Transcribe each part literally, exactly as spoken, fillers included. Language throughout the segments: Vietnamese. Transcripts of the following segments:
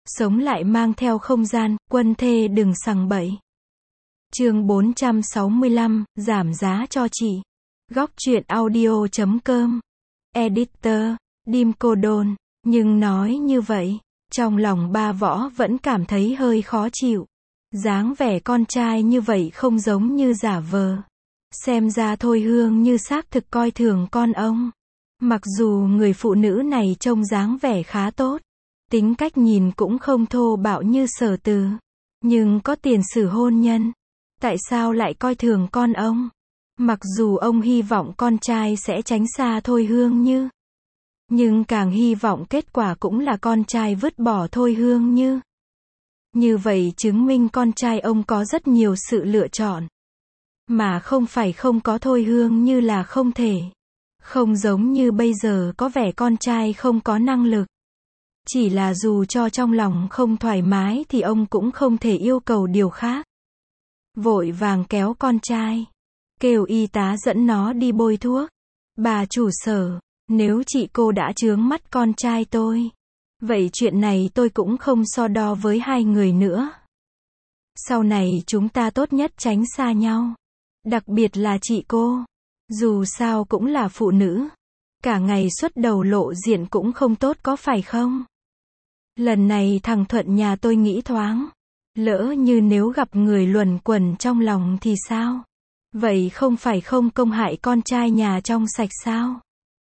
Sống lại mang theo không gian, quân thê đừng sằng bậy. Chương bốn trăm sáu mươi lăm, giảm giá cho chị. Góc truyện audio chấm com. Editor, Dim Cô Đôn. Nhưng nói như vậy, trong lòng ba Võ vẫn cảm thấy hơi khó chịu. Dáng vẻ con trai như vậy không giống như giả vờ. Xem ra Thôi Hương như xác thực coi thường con ông. Mặc dù người phụ nữ này trông dáng vẻ khá tốt, tính cách nhìn cũng không thô bạo như Sở Từ, nhưng có tiền sử hôn nhân, tại sao lại coi thường con ông? Mặc dù ông hy vọng con trai sẽ tránh xa Thôi Hương Như, nhưng càng hy vọng kết quả cũng là con trai vứt bỏ Thôi Hương Như. Như vậy chứng minh con trai ông có rất nhiều sự lựa chọn, mà không phải không có Thôi Hương Như là không thể. Không giống như bây giờ có vẻ con trai không có năng lực. Chỉ là dù cho trong lòng không thoải mái thì ông cũng không thể yêu cầu điều khác. Vội vàng kéo con trai, kêu y tá dẫn nó đi bôi thuốc. Bà chủ Sở, nếu chị cô đã chướng mắt con trai tôi, vậy chuyện này tôi cũng không so đo với hai người nữa. Sau này chúng ta tốt nhất tránh xa nhau. Đặc biệt là chị cô. Dù sao cũng là phụ nữ. Cả ngày xuất đầu lộ diện cũng không tốt có phải không? Lần này thằng Thuận nhà tôi nghĩ thoáng. Lỡ như nếu gặp người luẩn quẩn trong lòng thì sao? Vậy không phải không công hại con trai nhà trong sạch sao?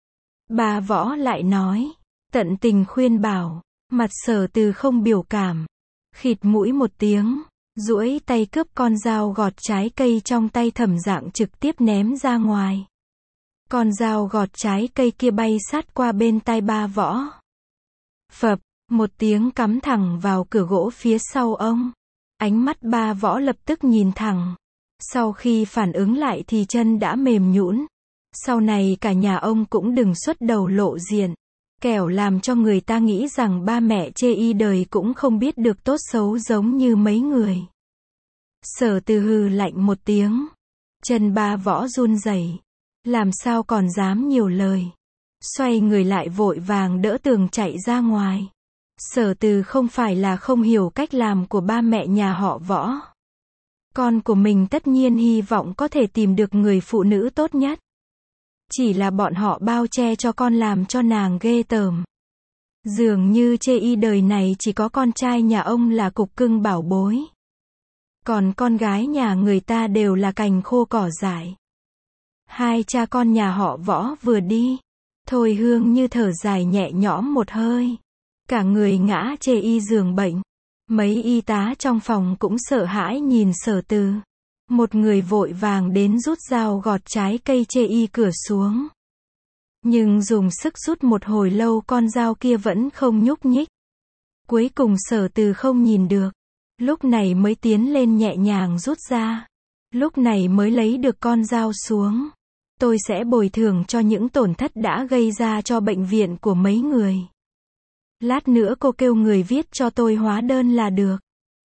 Bà Võ lại nói. Tận tình khuyên bảo. Mặt Sở Từ không biểu cảm. Khịt mũi một tiếng. Duỗi tay cướp con dao gọt trái cây trong tay Thẩm Dạng trực tiếp ném ra ngoài. Con dao gọt trái cây kia bay sát qua bên tai ba Võ. Phập, một tiếng cắm thẳng vào cửa gỗ phía sau ông. Ánh mắt ba Võ lập tức nhìn thẳng. Sau khi phản ứng lại thì chân đã mềm nhũn. Sau này cả nhà ông cũng đừng xuất đầu lộ diện. Kẻo làm cho người ta nghĩ rằng ba mẹ chê y đời cũng không biết được tốt xấu giống như mấy người. Sở Từ hừ lạnh một tiếng. Chân ba Võ run rẩy, làm sao còn dám nhiều lời. Xoay người lại vội vàng đỡ tường chạy ra ngoài. Sở Từ không phải là không hiểu cách làm của ba mẹ nhà họ Võ. Con của mình tất nhiên hy vọng có thể tìm được người phụ nữ tốt nhất. Chỉ là bọn họ bao che cho con làm cho nàng ghê tởm. Dường như chê y đời này chỉ có con trai nhà ông là cục cưng bảo bối. Còn con gái nhà người ta đều là cành khô cỏ dại. Hai cha con nhà họ Võ vừa đi. Thôi Hương Như thở dài nhẹ nhõm một hơi. Cả người ngã chê y giường bệnh. Mấy y tá trong phòng cũng sợ hãi nhìn Sở Từ. Một người vội vàng đến rút dao gọt trái cây chê y cửa xuống. Nhưng dùng sức rút một hồi lâu con dao kia vẫn không nhúc nhích. Cuối cùng Sở Từ không nhìn được. Lúc này mới tiến lên nhẹ nhàng rút ra. Lúc này mới lấy được con dao xuống. Tôi sẽ bồi thường cho những tổn thất đã gây ra cho bệnh viện của mấy người. Lát nữa cô kêu người viết cho tôi hóa đơn là được.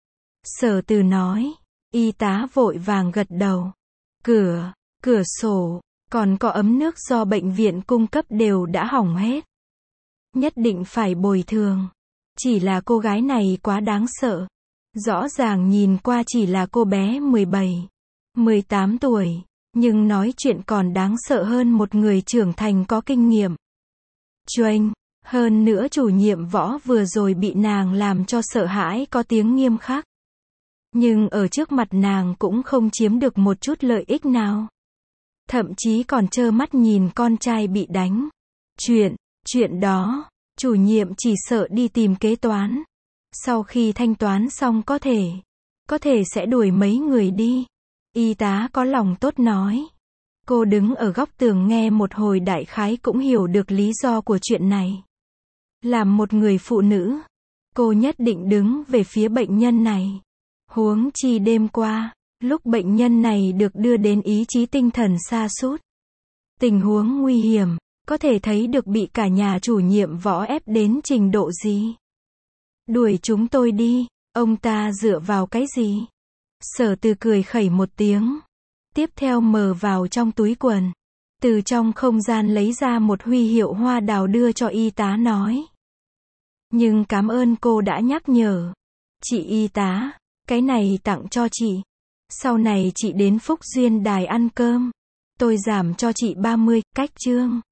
Sở Từ nói. Y tá vội vàng gật đầu. Cửa, cửa sổ, còn có ấm nước do bệnh viện cung cấp đều đã hỏng hết. Nhất định phải bồi thường. Chỉ là cô gái này quá đáng sợ. Rõ ràng nhìn qua chỉ là cô bé mười bảy, mười tám tuổi, nhưng nói chuyện còn đáng sợ hơn một người trưởng thành có kinh nghiệm. Choanh, hơn nữa chủ nhiệm Võ vừa rồi bị nàng làm cho sợ hãi có tiếng nghiêm khắc. Nhưng ở trước mặt nàng cũng không chiếm được một chút lợi ích nào. Thậm chí còn trơ mắt nhìn con trai bị đánh. Chuyện, chuyện đó, chủ nhiệm chỉ sợ đi tìm kế toán. Sau khi thanh toán xong có thể, có thể sẽ đuổi mấy người đi. Y tá có lòng tốt nói. Cô đứng ở góc tường nghe một hồi đại khái cũng hiểu được lý do của chuyện này. Làm một người phụ nữ, cô nhất định đứng về phía bệnh nhân này. Huống chi đêm qua, lúc bệnh nhân này được đưa đến ý chí tinh thần sa sút. Tình huống nguy hiểm, có thể thấy được bị cả nhà chủ nhiệm Võ ép đến trình độ gì. Đuổi chúng tôi đi, ông ta dựa vào cái gì? Sở Từ cười khẩy một tiếng. Tiếp theo mờ vào trong túi quần. Từ trong không gian lấy ra một huy hiệu hoa đào đưa cho y tá nói. Nhưng cảm ơn cô đã nhắc nhở. Chị y tá, cái này tặng cho chị. Sau này chị đến Phúc Duyên Đài ăn cơm. Tôi giảm cho chị ba mươi, cách chương.